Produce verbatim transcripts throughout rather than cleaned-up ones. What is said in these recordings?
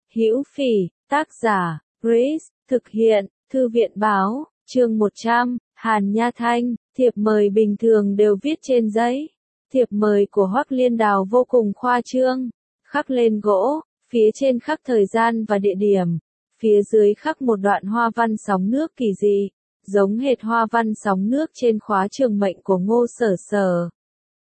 Hữu Phỉ, tác giả, Grace, thực hiện, Thư viện báo, chương một trăm, Hàn Nha Thanh, thiệp mời bình thường đều viết trên giấy. Thiệp mời của Hoắc Liên Đào vô cùng khoa trương, khắc lên gỗ, phía trên khắc thời gian và địa điểm, phía dưới khắc một đoạn hoa văn sóng nước kỳ dị, giống hệt hoa văn sóng nước trên khóa trường mệnh của Ngô Sở Sở.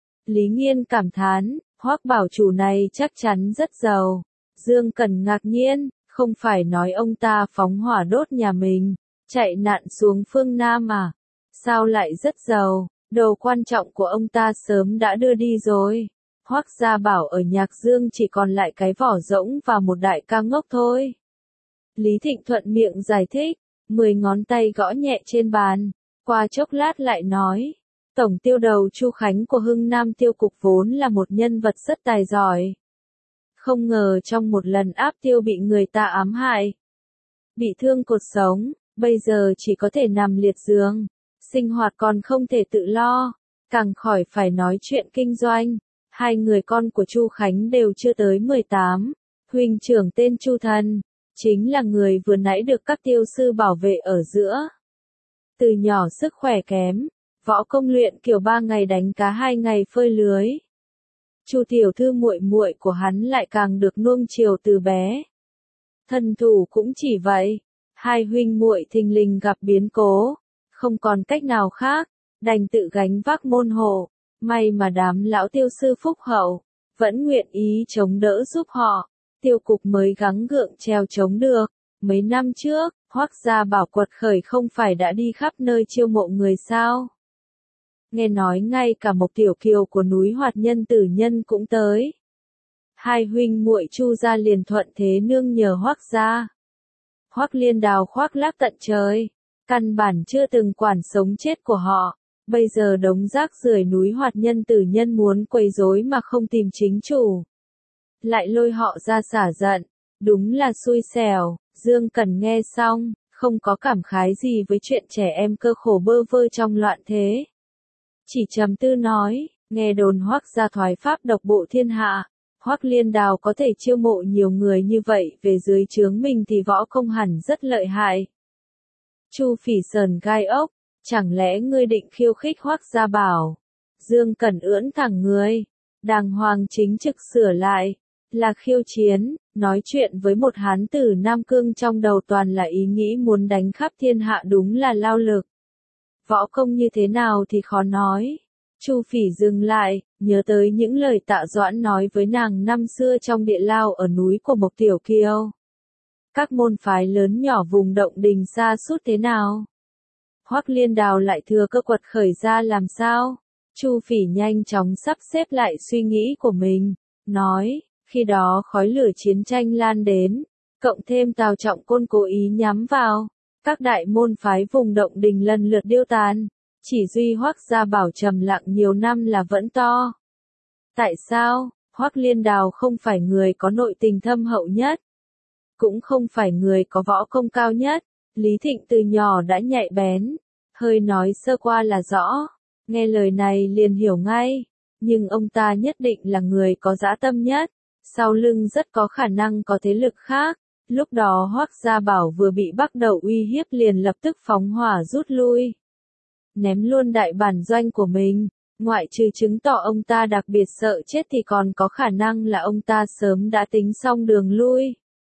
Lý Nghiên cảm thán, Hoắc bảo chủ này chắc chắn rất giàu. Dương Cẩn ngạc nhiên, không phải nói ông ta phóng hỏa đốt nhà mình, chạy nạn xuống phương Nam à? Sao lại rất giàu? Đồ quan trọng của ông ta sớm đã đưa đi rồi. Hoắc gia bảo ở Nhạc Dương chỉ còn lại cái vỏ rỗng và một đại ca ngốc thôi. Lý Thịnh thuận miệng giải thích, mười ngón tay gõ nhẹ trên bàn, qua chốc lát lại nói. Tổng tiêu đầu Chu Khánh của Hưng Nam tiêu cục vốn là một nhân vật rất tài giỏi. Không ngờ trong một lần áp tiêu bị người ta ám hại. Bị thương cột sống, bây giờ chỉ có thể nằm liệt giường. Sinh hoạt còn không thể tự lo, càng khỏi phải nói chuyện kinh doanh. Hai người con của Chu Khánh đều chưa tới mười tám. Huynh trưởng tên Chu Thần, chính là người vừa nãy được các tiêu sư bảo vệ ở giữa. Từ nhỏ sức khỏe kém, võ công luyện kiểu ba ngày đánh cá hai ngày phơi lưới. Chu tiểu thư muội muội của hắn lại càng được nuông chiều từ bé. Thân thủ cũng chỉ vậy, hai huynh muội thình lình gặp biến cố, không còn cách nào khác, đành tự gánh vác môn hộ. May mà đám lão tiêu sư phúc hậu, vẫn nguyện ý chống đỡ giúp họ, tiêu cục mới gắng gượng treo chống được. Mấy năm trước, Hoắc gia bảo quật khởi không phải đã đi khắp nơi chiêu mộ người sao? Nghe nói ngay cả Mộc Tiểu Kiều của núi Hoạt Nhân Tử Nhân cũng tới. Hai huynh muội Chu gia liền thuận thế nương nhờ Hoắc gia. Hoắc Liên Đào khoác lác tận trời, căn bản chưa từng quản sống chết của họ. Bây giờ đống rác rưởi núi Hoạt Nhân Tử Nhân muốn quấy rối mà không tìm chính chủ, lại lôi họ ra xả giận, đúng là xui xẻo. Dương Cẩn nghe xong, không có cảm khái gì với chuyện trẻ em cơ khổ bơ vơ trong loạn thế. Chỉ trầm tư nói, nghe đồn Hoắc gia thoái pháp độc bộ thiên hạ, Hoắc Liên Đào có thể chiêu mộ nhiều người như vậy về dưới trướng mình thì võ công hẳn rất lợi hại. Chu Phỉ sờn gai ốc, chẳng lẽ ngươi định khiêu khích Hoắc gia bảo? Dương Cẩn ưỡn thẳng người, đàng hoàng chính trực sửa lại, là khiêu chiến. Nói chuyện với một hán tử Nam Cương trong đầu toàn là ý nghĩ muốn đánh khắp thiên hạ đúng là lao lực. Võ công như thế nào thì khó nói. Chu Phỉ dừng lại, nhớ tới những lời Tạ Doãn nói với nàng năm xưa trong địa lao ở núi của Mộc Tiểu Kiều. Các môn phái lớn nhỏ vùng động đình xa suốt thế nào? Hoắc Liên Đào lại thừa cơ quật khởi ra làm sao? Chu Phỉ nhanh chóng sắp xếp lại suy nghĩ của mình, nói. Khi đó khói lửa chiến tranh lan đến, cộng thêm Tào Trọng Côn cố ý nhắm vào, các đại môn phái vùng động đình lần lượt điêu tàn, chỉ duy Hoắc gia bảo trầm lặng nhiều năm là vẫn to. Tại sao? Hoắc Liên Đào không phải người có nội tình thâm hậu nhất, cũng không phải người có võ công cao nhất. Lý Thịnh từ nhỏ đã nhạy bén, hơi nói sơ qua là rõ, nghe lời này liền hiểu ngay, nhưng ông ta nhất định là người có dã tâm nhất. Sau lưng rất có khả năng có thế lực khác. Lúc đó Hoắc gia bảo vừa bị bắt đầu uy hiếp liền lập tức phóng hỏa rút lui, ném luôn đại bản doanh của mình. Ngoại trừ chứng tỏ ông ta đặc biệt sợ chết thì còn có khả năng là ông ta sớm đã tính xong đường lui.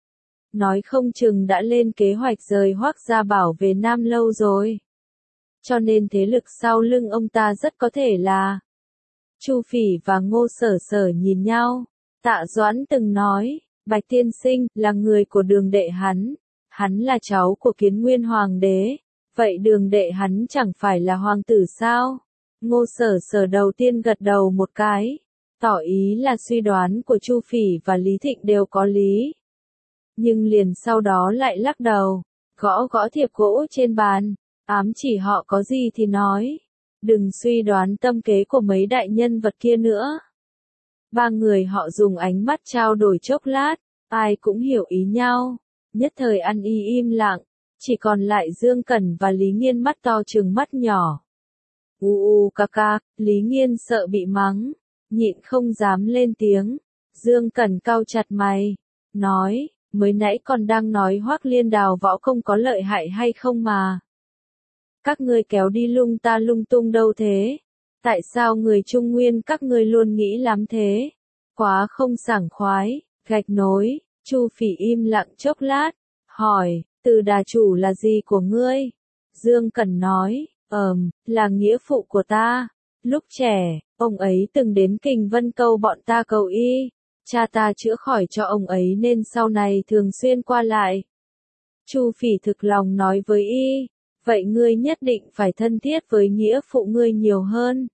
Nói không chừng đã lên kế hoạch rời Hoắc gia bảo về Nam lâu rồi. Cho nên thế lực sau lưng ông ta rất có thể là. Chu Phỉ và Ngô Sở Sở nhìn nhau. Tạ Doãn từng nói, Bạch tiên sinh là người của đường đệ hắn, hắn là cháu của Kiến Nguyên Hoàng đế, vậy đường đệ hắn chẳng phải là hoàng tử sao? Ngô Sở Sở đầu tiên gật đầu một cái, tỏ ý là suy đoán của Chu Phỉ và Lý Thịnh đều có lý. Nhưng liền sau đó lại lắc đầu, gõ gõ thiệp gỗ trên bàn, ám chỉ họ có gì thì nói, đừng suy đoán tâm kế của mấy đại nhân vật kia nữa. Ba người họ dùng ánh mắt trao đổi chốc lát, ai cũng hiểu ý nhau, nhất thời ăn y im lặng, chỉ còn lại Dương Cẩn và Lý Nghiên mắt to trừng mắt nhỏ. U u ca ca, Lý Nghiên sợ bị mắng, nhịn không dám lên tiếng. Dương Cẩn cau chặt mày, nói, mới nãy còn đang nói Hoắc Liên Đào võ công có lợi hại hay không mà. Các ngươi kéo đi lung ta lung tung đâu thế? Tại sao người Trung Nguyên các ngươi luôn nghĩ lắm thế? Quá không sảng khoái, gạch nối, Chu Phỉ im lặng chốc lát, hỏi, Từ đà chủ là gì của ngươi? Dương Cẩn nói, ờm, là nghĩa phụ của ta. Lúc trẻ, ông ấy từng đến Kình Vân Câu bọn ta cầu y. Cha ta chữa khỏi cho ông ấy nên sau này thường xuyên qua lại. Chu Phỉ thực lòng nói với y, vậy ngươi nhất định phải thân thiết với nghĩa phụ ngươi nhiều hơn.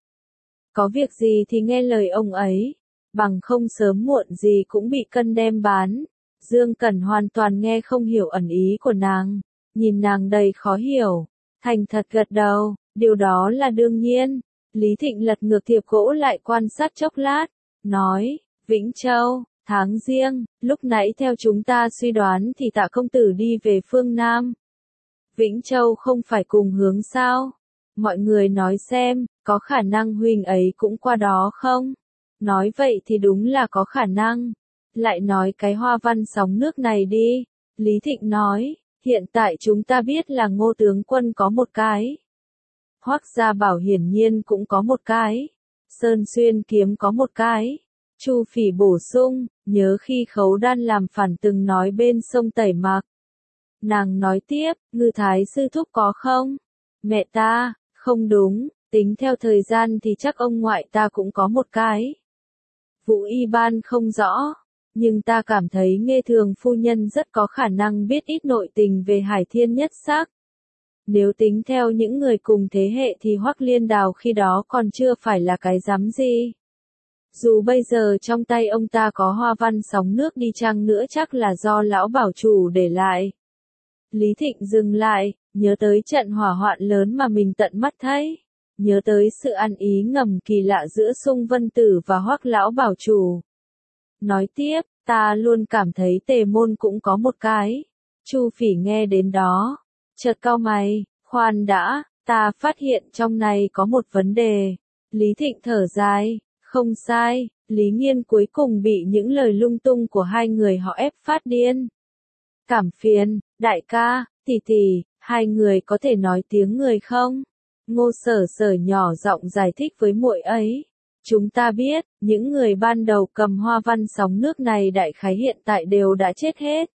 Có việc gì thì nghe lời ông ấy, bằng không sớm muộn gì cũng bị cân đem bán. Dương Cẩn hoàn toàn nghe không hiểu ẩn ý của nàng, nhìn nàng đầy khó hiểu, thành thật gật đầu, điều đó là đương nhiên. Lý Thịnh lật ngược thiệp gỗ lại quan sát chốc lát, nói, Vĩnh Châu, tháng Giêng, lúc nãy theo chúng ta suy đoán thì Tạ công tử đi về phương Nam. Vĩnh Châu không phải cùng hướng sao? Mọi người nói xem, có khả năng huynh ấy cũng qua đó không? Nói vậy thì đúng là có khả năng. Lại nói cái hoa văn sóng nước này đi. Lý Thịnh nói, hiện tại chúng ta biết là Ngô tướng quân có một cái. Hoắc Gia Bảo hiển nhiên cũng có một cái. Sơn Xuyên kiếm có một cái. Chu Phỉ bổ sung, nhớ khi Khấu Đan làm phản từng nói bên sông Tẩy Mạc. Nàng nói tiếp, Ngư Thái sư thúc có không? Mẹ ta, không đúng, tính theo thời gian thì chắc ông ngoại ta cũng có một cái. Vũ Y Ban không rõ, nhưng ta cảm thấy Nghê Thường phu nhân rất có khả năng biết ít nội tình về Hải Thiên Nhất Sắc. Nếu tính theo những người cùng thế hệ thì Hoắc Liên Đào khi đó còn chưa phải là cái dám gì. Dù bây giờ trong tay ông ta có hoa văn sóng nước đi chăng nữa chắc là do lão bảo chủ để lại. Lý Thịnh dừng lại, nhớ tới trận hỏa hoạn lớn mà mình tận mắt thấy. Nhớ tới sự ăn ý ngầm kỳ lạ giữa Sung Vân Tử và Hoắc lão bảo chủ. Nói tiếp, ta luôn cảm thấy Tề Môn cũng có một cái. Chu Phỉ nghe đến đó, chợt cau mày, khoan đã, ta phát hiện trong này có một vấn đề. Lý Thịnh thở dài, không sai, Lý Nghiên cuối cùng bị những lời lung tung của hai người họ ép phát điên. Cảm phiền, đại ca, tỷ tỷ, hai người có thể nói tiếng người không? Ngô Sở Sở nhỏ giọng giải thích với muội ấy. Chúng ta biết, những người ban đầu cầm hoa văn sóng nước này đại khái hiện tại đều đã chết hết.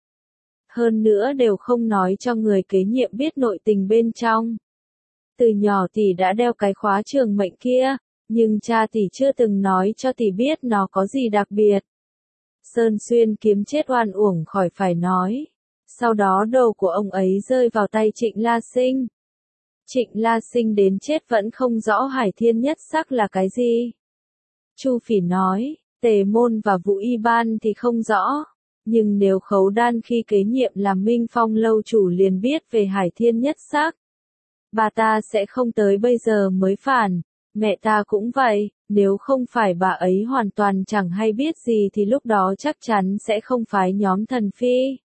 Hơn nữa đều không nói cho người kế nhiệm biết nội tình bên trong. Từ nhỏ tỷ đã đeo cái khóa trường mệnh kia, nhưng cha tỷ chưa từng nói cho tỷ biết nó có gì đặc biệt. Sơn Xuyên kiếm chết oan uổng khỏi phải nói. Sau đó đầu của ông ấy rơi vào tay Trịnh La Sinh. Trịnh La Sinh đến chết vẫn không rõ Hải Thiên Nhất Sắc là cái gì. Chu Phỉ nói, Tề Môn và Vũ Y Ban thì không rõ. Nhưng nếu Khấu Đan khi kế nhiệm làm Minh Phong lâu chủ liền biết về Hải Thiên Nhất Sắc, bà ta sẽ không tới bây giờ mới phản. Mẹ ta cũng vậy, nếu không phải bà ấy hoàn toàn chẳng hay biết gì thì lúc đó chắc chắn sẽ không phái nhóm Thần Phi.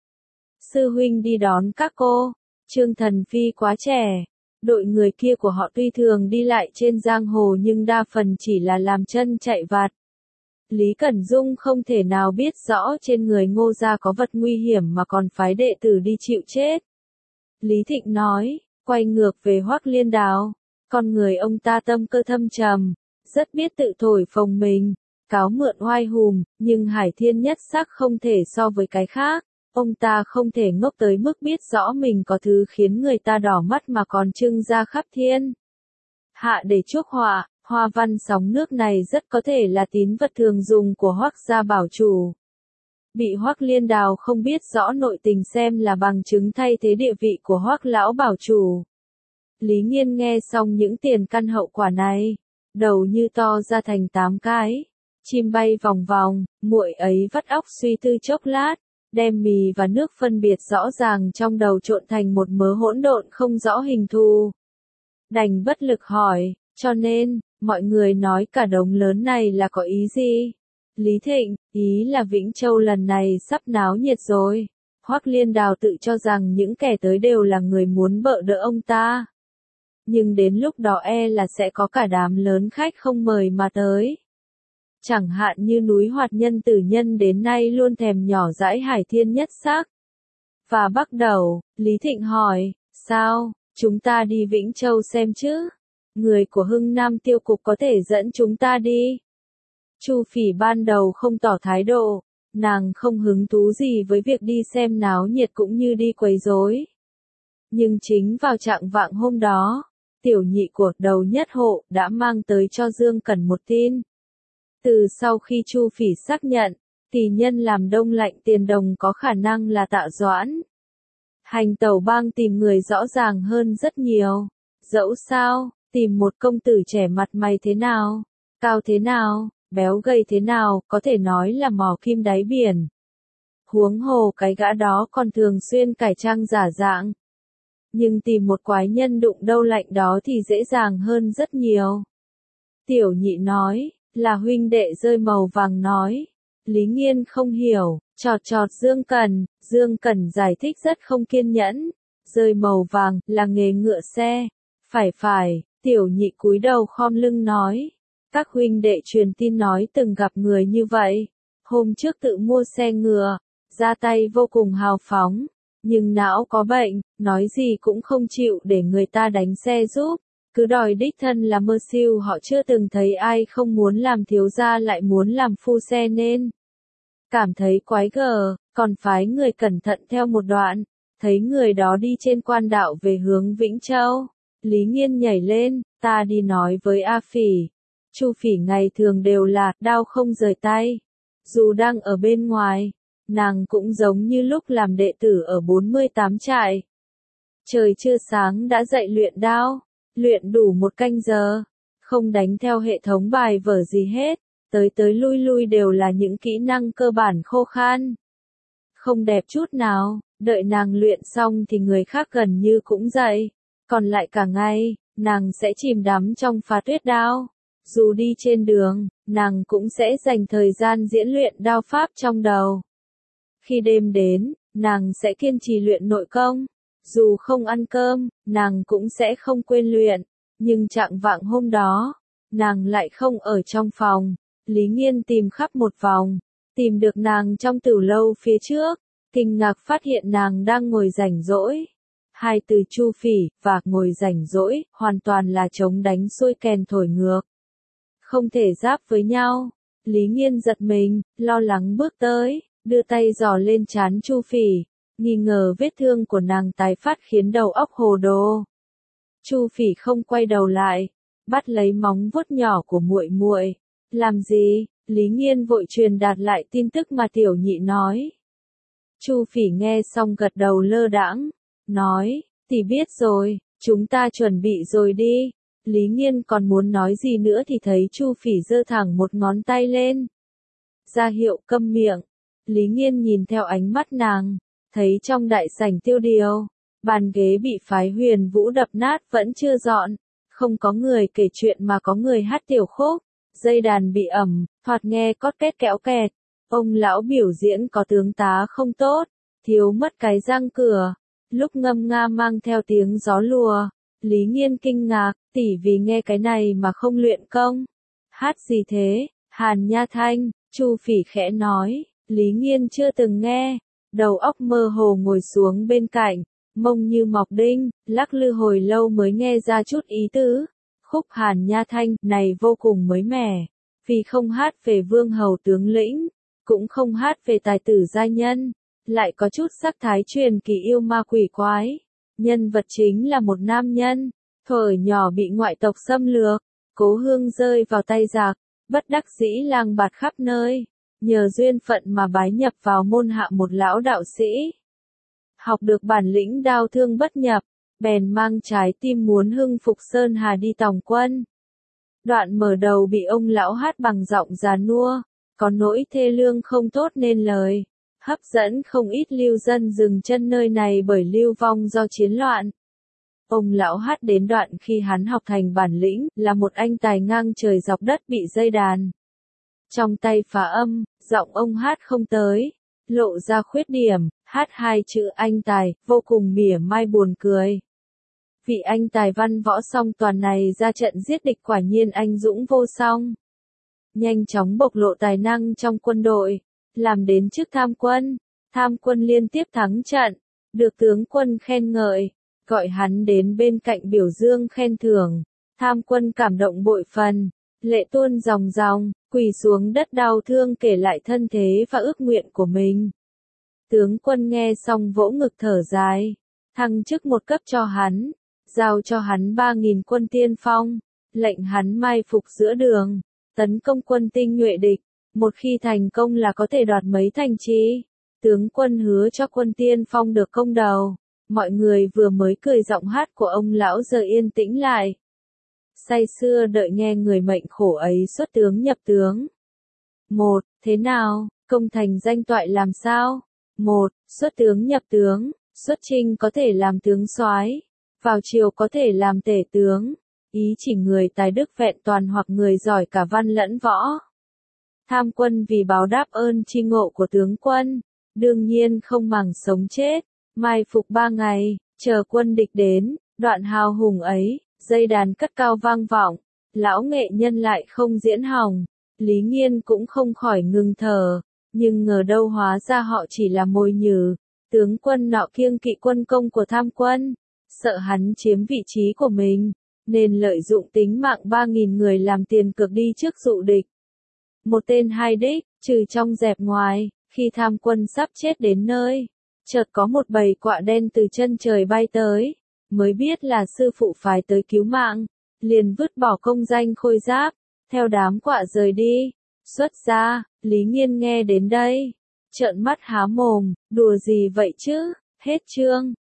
Sư huynh đi đón các cô. Trương Thần Phi quá trẻ. Đội người kia của họ tuy thường đi lại trên giang hồ nhưng đa phần chỉ là làm chân chạy vặt. Lý Cẩn Dung không thể nào biết rõ trên người Ngô gia có vật nguy hiểm mà còn phái đệ tử đi chịu chết. Lý Thịnh nói, quay ngược về Hoắc Liên Đào. Con người ông ta tâm cơ thâm trầm, rất biết tự thổi phồng mình, cáo mượn oai hùm, nhưng Hải Thiên Nhất Sắc không thể so với cái khác. Ông ta không thể ngốc tới mức biết rõ mình có thứ khiến người ta đỏ mắt mà còn trưng ra khắp thiên hạ để chuốc họa. Hoa văn sóng nước này rất có thể là tín vật thường dùng của Hoắc gia bảo chủ. Bị Hoắc Liên Đào không biết rõ nội tình xem là bằng chứng thay thế địa vị của Hoắc lão bảo chủ. Lý Nghiên nghe xong những tiền căn hậu quả này, đầu như to ra thành tám cái, chim bay vòng vòng, muội ấy vắt óc suy tư chốc lát, đem mì và nước phân biệt rõ ràng trong đầu trộn thành một mớ hỗn độn không rõ hình thù. Đành bất lực hỏi, cho nên, mọi người nói cả đống lớn này là có ý gì? Lý Thịnh, ý là Vĩnh Châu lần này sắp náo nhiệt rồi. Hoắc Liên Đào tự cho rằng những kẻ tới đều là người muốn bợ đỡ ông ta. Nhưng đến lúc đó e là sẽ có cả đám lớn khách không mời mà tới. Chẳng hạn như núi Hoạt Nhân Tử Nhân đến nay luôn thèm nhỏ dãi Hải Thiên Nhất Sắc. Và bắt đầu, Lý Thịnh hỏi, sao, chúng ta đi Vĩnh Châu xem chứ? Người của Hưng Nam Tiêu Cục có thể dẫn chúng ta đi. Chu Phỉ ban đầu không tỏ thái độ, nàng không hứng thú gì với việc đi xem náo nhiệt cũng như đi quấy rối. Nhưng chính vào trạng vạng hôm đó, tiểu nhị của Đầu Nhất Hộ đã mang tới cho Dương Cẩn một tin. Từ sau khi Chu Phỉ xác nhận, tỷ nhân làm đông lạnh tiền đồng có khả năng là Tạ Doãn. Hành tẩu bang tìm người rõ ràng hơn rất nhiều. Dẫu sao, tìm một công tử trẻ mặt mày thế nào, cao thế nào, béo gầy thế nào, có thể nói là mò kim đáy biển. Huống hồ cái gã đó còn thường xuyên cải trang giả dạng. Nhưng tìm một quái nhân đụng đâu lạnh đó thì dễ dàng hơn rất nhiều. Tiểu nhị nói, là huynh đệ Rơi Màu Vàng nói. Lý Nghiên không hiểu, chọt chọt Dương Cẩn, Dương Cẩn giải thích rất không kiên nhẫn. Rơi Màu Vàng là nghề ngựa xe. Phải phải, tiểu nhị cúi đầu khom lưng nói. Các huynh đệ truyền tin nói từng gặp người như vậy. Hôm trước tự mua xe ngựa, ra tay vô cùng hào phóng. Nhưng não có bệnh, nói gì cũng không chịu để người ta đánh xe giúp. Cứ đòi đích thân là mơ siêu, họ chưa từng thấy ai không muốn làm thiếu gia lại muốn làm phu xe nên. Cảm thấy quái gở, còn phái người cẩn thận theo một đoạn. Thấy người đó đi trên quan đạo về hướng Vĩnh Châu. Lý Nghiên nhảy lên, ta đi nói với A Phỉ. Chu Phỉ ngày thường đều là đao không rời tay. Dù đang ở bên ngoài, nàng cũng giống như lúc làm đệ tử ở bốn mươi tám trại. Trời chưa sáng đã dậy luyện đao, luyện đủ một canh giờ, không đánh theo hệ thống bài vở gì hết, tới tới lui lui đều là những kỹ năng cơ bản khô khan. Không đẹp chút nào, đợi nàng luyện xong thì người khác gần như cũng dậy, còn lại cả ngày, nàng sẽ chìm đắm trong phá tuyết đao. Dù đi trên đường, nàng cũng sẽ dành thời gian diễn luyện đao pháp trong đầu. Khi đêm đến, nàng sẽ kiên trì luyện nội công. Dù không ăn cơm, nàng cũng sẽ không quên luyện. Nhưng trạng vạng hôm đó, nàng lại không ở trong phòng. Lý Nghiên tìm khắp một vòng, tìm được nàng trong tửu lâu phía trước, kinh ngạc phát hiện nàng đang ngồi rảnh rỗi. Hai từ Chu Phỉ và ngồi rảnh rỗi hoàn toàn là trống đánh xuôi kèn thổi ngược. Không thể giáp với nhau. Lý Nghiên giật mình, lo lắng bước tới, đưa tay giò lên trán Chu Phỉ, nghi ngờ vết thương của nàng tái phát khiến đầu óc hồ đồ. Chu Phỉ không quay đầu lại, bắt lấy móng vuốt nhỏ của muội muội. Làm gì? Lý Nghiên vội truyền đạt lại tin tức mà tiểu nhị nói. Chu Phỉ nghe xong gật đầu lơ đãng, nói, tỷ biết rồi, chúng ta chuẩn bị rồi đi. Lý Nghiên còn muốn nói gì nữa thì thấy Chu Phỉ giơ thẳng một ngón tay lên. Ra hiệu câm miệng. Lý Nghiên nhìn theo ánh mắt nàng, thấy trong đại sảnh tiêu điều, bàn ghế bị phái Huyền Vũ đập nát vẫn chưa dọn, không có người kể chuyện mà có người hát tiểu khúc, dây đàn bị ẩm, thoạt nghe cót két kẽo kẹt. Ông lão biểu diễn có tướng tá không tốt, thiếu mất cái răng cửa, lúc ngâm nga mang theo tiếng gió lùa. Lý Nghiên kinh ngạc, tỷ vì nghe cái này mà không luyện công. Hát gì thế? Hàn Nha Thanh, Chu Phỉ khẽ nói. Lý Nghiên chưa từng nghe, đầu óc mơ hồ ngồi xuống bên cạnh, mông như mọc đinh, lắc lư hồi lâu mới nghe ra chút ý tứ. Khúc Hàn Nha Thanh này vô cùng mới mẻ, vì không hát về vương hầu tướng lĩnh, cũng không hát về tài tử giai nhân, lại có chút sắc thái truyền kỳ yêu ma quỷ quái. Nhân vật chính là một nam nhân, thuở nhỏ bị ngoại tộc xâm lược, cố hương rơi vào tay giặc, bất đắc dĩ lang bạt khắp nơi, nhờ duyên phận mà bái nhập vào môn hạ một lão đạo sĩ. Học được bản lĩnh đao thương bất nhập, bèn mang trái tim muốn hưng phục Sơn Hà đi tòng quân. Đoạn mở đầu bị ông lão hát bằng giọng già nua, có nỗi thê lương không tốt nên lời, hấp dẫn không ít lưu dân dừng chân nơi này bởi lưu vong do chiến loạn. Ông lão hát đến đoạn khi hắn học thành bản lĩnh, là một anh tài ngang trời dọc đất bị dây đàn trong tay phá âm, giọng ông hát không tới, lộ ra khuyết điểm, hát hai chữ anh tài, vô cùng mỉa mai buồn cười. Vị anh tài văn võ song toàn này ra trận giết địch quả nhiên anh dũng vô song. nhanh chóng bộc lộ tài năng trong quân đội, làm đến chức tham quân. Tham quân liên tiếp thắng trận, được tướng quân khen ngợi, gọi hắn đến bên cạnh biểu dương khen thưởng. Tham quân cảm động bội phần, lệ tuôn ròng ròng, quỳ xuống đất đau thương kể lại thân thế và ước nguyện của mình. Tướng quân nghe xong vỗ ngực thở dài, thăng chức một cấp cho hắn, giao cho hắn ba nghìn quân tiên phong, lệnh hắn mai phục giữa đường, tấn công quân tinh nhuệ địch, một khi thành công là có thể đoạt mấy thành trì. Tướng quân hứa cho quân tiên phong được công đầu, mọi người vừa mới cười giọng hát của ông lão giờ yên tĩnh lại. Say sưa đợi nghe người mệnh khổ ấy xuất tướng nhập tướng. Một, thế nào, công thành danh toại làm sao? Một, xuất tướng nhập tướng, xuất chinh có thể làm tướng soái, vào triều có thể làm tể tướng, ý chỉ người tài đức vẹn toàn hoặc người giỏi cả văn lẫn võ. Tham quân vì báo đáp ơn tri ngộ của tướng quân, đương nhiên không màng sống chết, mai phục ba ngày, chờ quân địch đến, đoạn hào hùng ấy, dây đàn cất cao vang vọng, lão nghệ nhân lại không diễn hỏng, Lý Nghiên cũng không khỏi ngừng thở, nhưng ngờ đâu hóa ra họ chỉ là mồi nhử, tướng quân nọ kiêng kỵ quân công của tham quân, sợ hắn chiếm vị trí của mình, nên lợi dụng tính mạng ba nghìn người làm tiền cược đi trước dụ địch. Một tên hai đích, trừ trong dẹp ngoài, khi tham quân sắp chết đến nơi, chợt có một bầy quạ đen từ chân trời bay tới, mới biết là sư phụ phái tới cứu mạng, liền vứt bỏ công danh khôi giáp, theo đám quạ rời đi. Xuất ra, Lý Nghiên nghe đến đây, trợn mắt há mồm, đùa gì vậy chứ, hết chương.